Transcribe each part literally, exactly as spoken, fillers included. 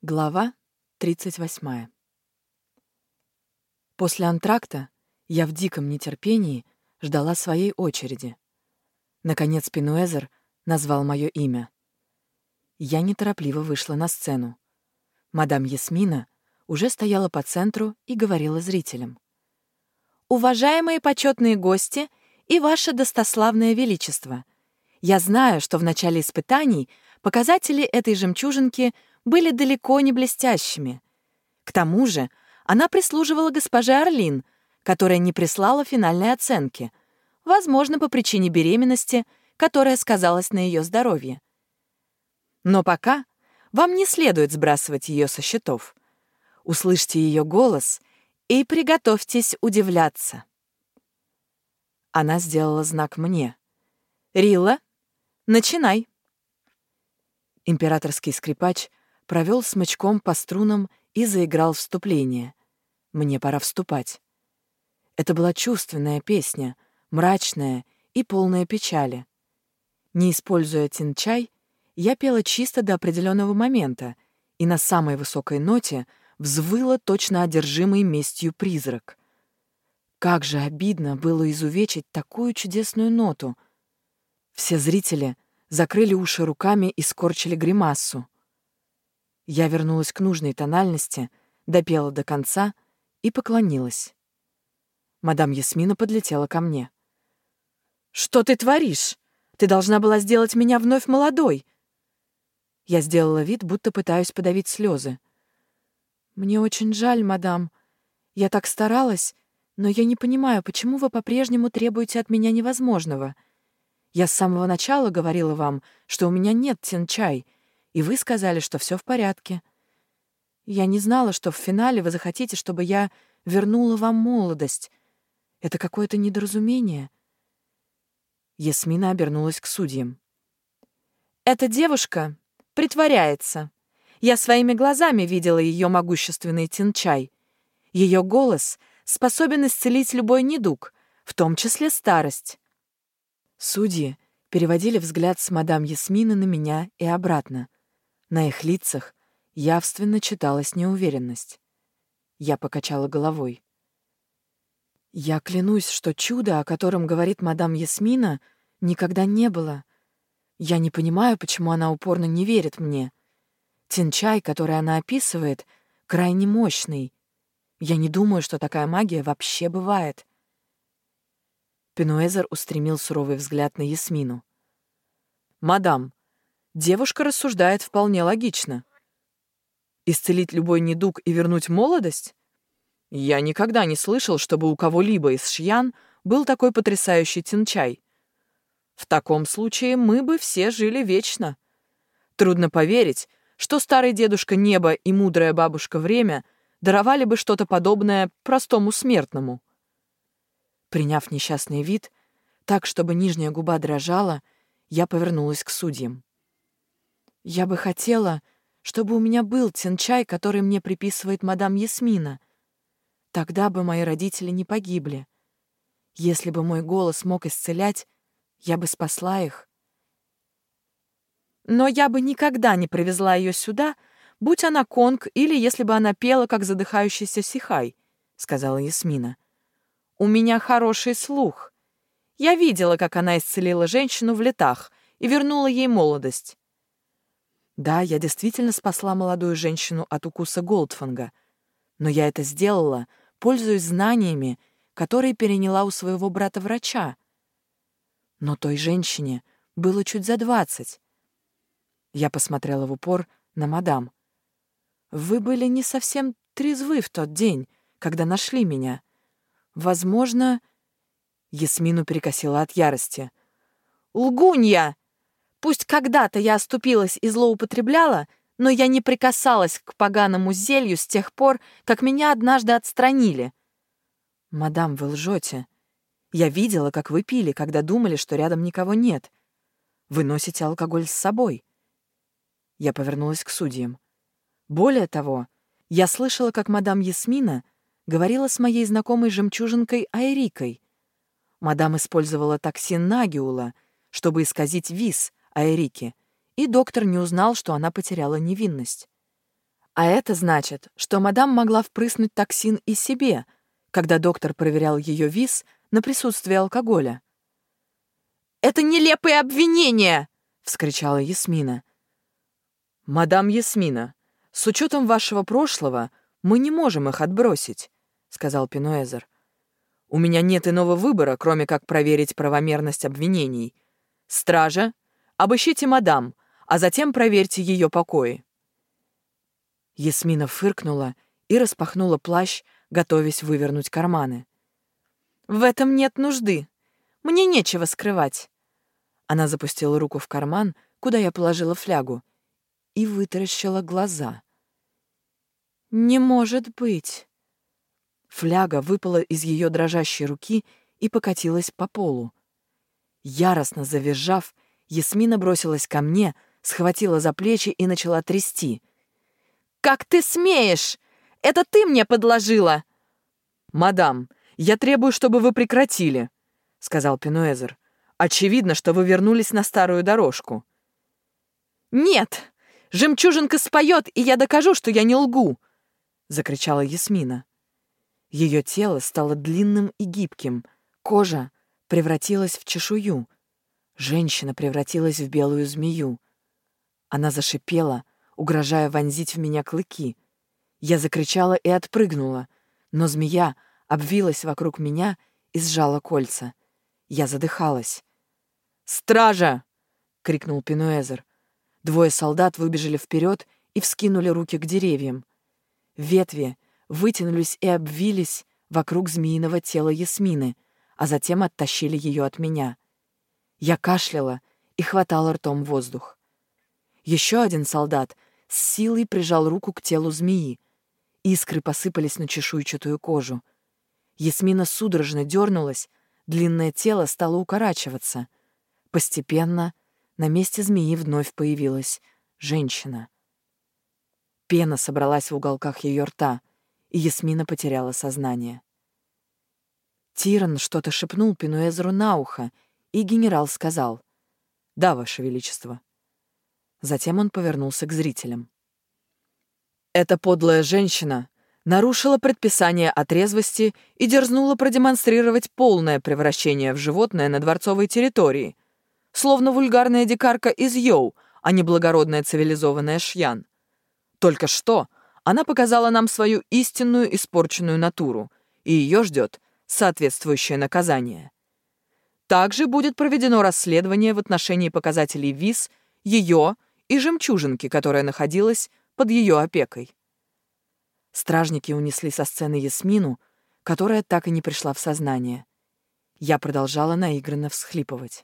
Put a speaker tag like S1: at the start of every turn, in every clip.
S1: Глава тридцать восьмая. После антракта я в диком нетерпении ждала своей очереди. Наконец Пенуэзер назвал мое имя. Я неторопливо вышла на сцену. Мадам Ясмина уже стояла по центру и говорила зрителям. «Уважаемые почетные гости и ваше достославное величество, я знаю, что в начале испытаний показатели этой жемчужинки были далеко не блестящими. К тому же она прислуживала госпоже Орлин, которая не прислала финальной оценки, возможно, по причине беременности, которая сказалась на ее здоровье. Но пока вам не следует сбрасывать ее со счетов. Услышьте ее голос и приготовьтесь удивляться». Она сделала знак мне. «Рилла, начинай». Императорский скрипач провел смычком по струнам и заиграл вступление. Мне пора вступать. Это была чувственная песня, мрачная и полная печали. Не используя тинчай, я пела чисто до определенного момента и на самой высокой ноте взвыла точно одержимый местью призрак. Как же обидно было изувечить такую чудесную ноту. Все зрители закрыли уши руками и скорчили гримассу. Я вернулась к нужной тональности, допела до конца и поклонилась. Мадам Ясмина подлетела ко мне. «Что ты творишь? Ты должна была сделать меня вновь молодой!» Я сделала вид, будто пытаюсь подавить слезы. «Мне очень жаль, мадам. Я так старалась, но я не понимаю, почему вы по-прежнему требуете от меня невозможного. Я с самого начала говорила вам, что у меня нет тинчай, и вы сказали, что все в порядке. Я не знала, что в финале вы захотите, чтобы я вернула вам молодость. Это какое-то недоразумение». Ясмина обернулась к судьям. «Эта девушка притворяется. Я своими глазами видела ее могущественный тинчай. Ее голос способен исцелить любой недуг, в том числе старость». Судьи переводили взгляд с мадам Ясмины на меня и обратно. На их лицах явственно читалась неуверенность. Я покачала головой. «Я клянусь, что чудо, о котором говорит мадам Ясмина, никогда не было. Я не понимаю, почему она упорно не верит мне. Тинчай, который она описывает, крайне мощный. Я не думаю, что такая магия вообще бывает». Пенуэзер устремил суровый взгляд на Ясмину. «Мадам, девушка рассуждает вполне логично. Исцелить любой недуг и вернуть молодость? Я никогда не слышал, чтобы у кого-либо из шьян был такой потрясающий тинчай. В таком случае мы бы все жили вечно. Трудно поверить, что старый дедушка Небо и мудрая бабушка Время даровали бы что-то подобное простому смертному». Приняв несчастный вид, так, чтобы нижняя губа дрожала, я повернулась к судьям. «Я бы хотела, чтобы у меня был тинчай, который мне приписывает мадам Ясмина. Тогда бы мои родители не погибли. Если бы мой голос мог исцелять, я бы спасла их. Но я бы никогда не привезла ее сюда, будь она конг или если бы она пела, как задыхающийся сихай», — сказала Ясмина. «У меня хороший слух. Я видела, как она исцелила женщину в летах и вернула ей молодость». Да, я действительно спасла молодую женщину от укуса Голдфанга, но я это сделала, пользуясь знаниями, которые переняла у своего брата-врача. Но той женщине было чуть за двадцать. Я посмотрела в упор на мадам. «Вы были не совсем трезвы в тот день, когда нашли меня. Возможно...» Ясмину перекосила от ярости. «Лгунья! Пусть когда-то я оступилась и злоупотребляла, но я не прикасалась к поганому зелью с тех пор, как меня однажды отстранили». «Мадам, вы лжете. Я видела, как вы пили, когда думали, что рядом никого нет. Вы носите алкоголь с собой». Я повернулась к судьям. Более того, я слышала, как мадам Ясмина говорила с моей знакомой жемчужинкой Айрикой. Мадам использовала токсин Нагиула, чтобы исказить вис Айрики, и доктор не узнал, что она потеряла невинность. А это значит, что мадам могла впрыснуть токсин и себе, когда доктор проверял ее виз на присутствие алкоголя. «Это нелепые обвинения!» — вскричала Ясмина. «Мадам Ясмина, с учетом вашего прошлого мы не можем их отбросить», — сказал Пинуэзер. «У меня нет иного выбора, кроме как проверить правомерность обвинений. Стража, обыщите мадам, а затем проверьте ее покои». Ясмина фыркнула и распахнула плащ, готовясь вывернуть карманы. «В этом нет нужды. Мне нечего скрывать». Она запустила руку в карман, куда я положила флягу, и вытаращила глаза. «Не может быть!» Фляга выпала из ее дрожащей руки и покатилась по полу. Яростно завизжав, Ясмина бросилась ко мне, схватила за плечи и начала трясти. «Как ты смеешь? Это ты мне подложила!» «Мадам, я требую, чтобы вы прекратили», — сказал Пинуэзер. «Очевидно, что вы вернулись на старую дорожку». «Нет! Жемчужинка споет, и я докажу, что я не лгу!» — закричала Ясмина. Ее тело стало длинным и гибким, кожа превратилась в чешую. Женщина превратилась в белую змею. Она зашипела, угрожая вонзить в меня клыки. Я закричала и отпрыгнула, но змея обвилась вокруг меня и сжала кольца. Я задыхалась. «Стража!» — крикнул Пинуэзер. Двое солдат выбежали вперед и вскинули руки к деревьям. Ветви вытянулись и обвились вокруг змеиного тела Ясмины, а затем оттащили ее от меня. Я кашляла и хватала ртом воздух. Еще один солдат с силой прижал руку к телу змеи. Искры посыпались на чешуйчатую кожу. Ясмина судорожно дернулась, длинное тело стало укорачиваться. Постепенно на месте змеи вновь появилась женщина. Пена собралась в уголках ее рта, и Ясмина потеряла сознание. Тиран что-то шепнул Пинуэзеру на ухо, и генерал сказал: «Да, Ваше Величество». Затем он повернулся к зрителям. «Эта подлая женщина нарушила предписание о трезвости и дерзнула продемонстрировать полное превращение в животное на дворцовой территории, словно вульгарная дикарка из Йоу, а не благородная цивилизованная Шьян. Только что она показала нам свою истинную испорченную натуру, и ее ждет соответствующее наказание. Также будет проведено расследование в отношении показателей виз, ее и жемчужинки, которая находилась под ее опекой». Стражники унесли со сцены Ясмину, которая так и не пришла в сознание. Я продолжала наигранно всхлипывать.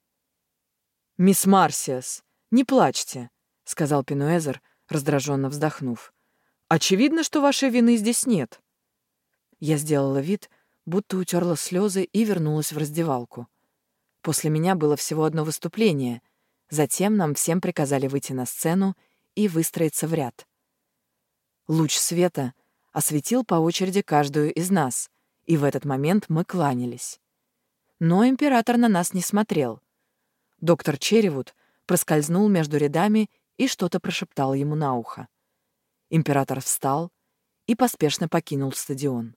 S1: «Мисс Марсиас, не плачьте», — сказал Пинуэзер, раздраженно вздохнув. «Очевидно, что вашей вины здесь нет». Я сделала вид, будто утерла слезы и вернулась в раздевалку. После меня было всего одно выступление. Затем нам всем приказали выйти на сцену и выстроиться в ряд. Луч света осветил по очереди каждую из нас, и в этот момент мы кланялись. Но император на нас не смотрел. Доктор Черривуд проскользнул между рядами и что-то прошептал ему на ухо. Император встал и поспешно покинул стадион.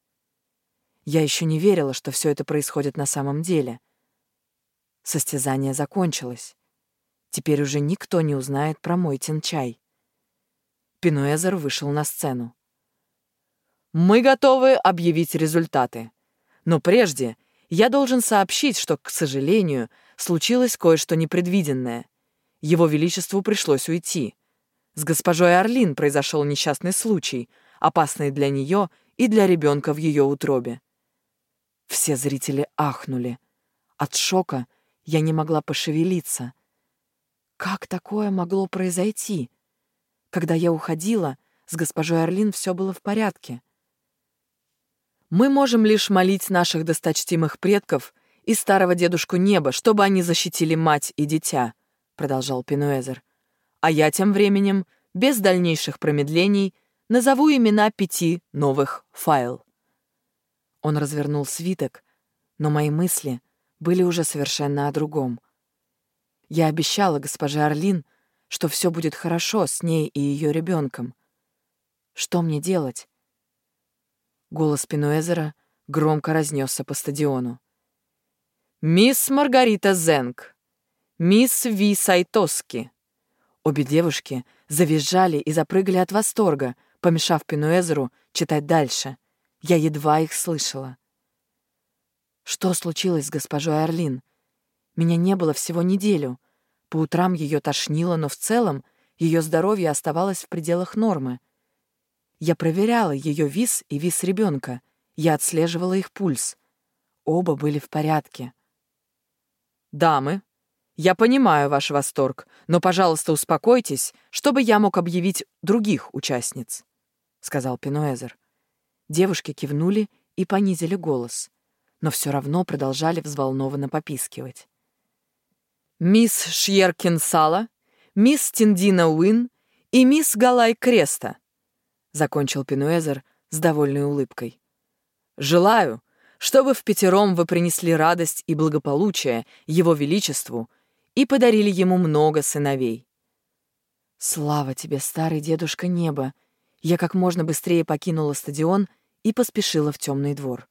S1: Я еще не верила, что все это происходит на самом деле. Состязание закончилось. Теперь уже никто не узнает про мой тинчай. Пинуэзер вышел на сцену. «Мы готовы объявить результаты. Но прежде я должен сообщить, что, к сожалению, случилось кое-что непредвиденное. Его Величеству пришлось уйти. С госпожой Орлин произошел несчастный случай, опасный для нее и для ребенка в ее утробе». Все зрители ахнули. От шока я не могла пошевелиться. Как такое могло произойти? Когда я уходила, с госпожой Орлин все было в порядке. «Мы можем лишь молить наших досточтимых предков и старого дедушку неба, чтобы они защитили мать и дитя», — продолжал Пинуэзер. «А я тем временем, без дальнейших промедлений, назову имена пяти новых файл». Он развернул свиток, но мои мысли были уже совершенно о другом. Я обещала госпоже Орлин, что все будет хорошо с ней и ее ребенком. Что мне делать? Голос Пенуэзера громко разнесся по стадиону. «Мисс Маргарита Зенг! Мисс Ви Сайтоски!» Обе девушки завизжали и запрыгали от восторга, помешав Пенуэзеру читать дальше. Я едва их слышала. Что случилось с госпожой Орлин? Меня не было всего неделю. По утрам ее тошнило, но в целом ее здоровье оставалось в пределах нормы. Я проверяла ее виз и виз ребенка. Я отслеживала их пульс. Оба были в порядке. «Дамы, я понимаю ваш восторг, но, пожалуйста, успокойтесь, чтобы я мог объявить других участниц», — сказал Пенуэзер. Девушки кивнули и понизили голос, но все равно продолжали взволнованно попискивать. «Мисс Шьеркин Сала, мисс Тиндина Уин и мисс Галай Креста», — закончил Пенуэзер с довольной улыбкой. «Желаю, чтобы в пятером вы принесли радость и благополучие Его Величеству и подарили ему много сыновей». «Слава тебе, старый дедушка неба!» Я как можно быстрее покинула стадион и поспешила в темный двор.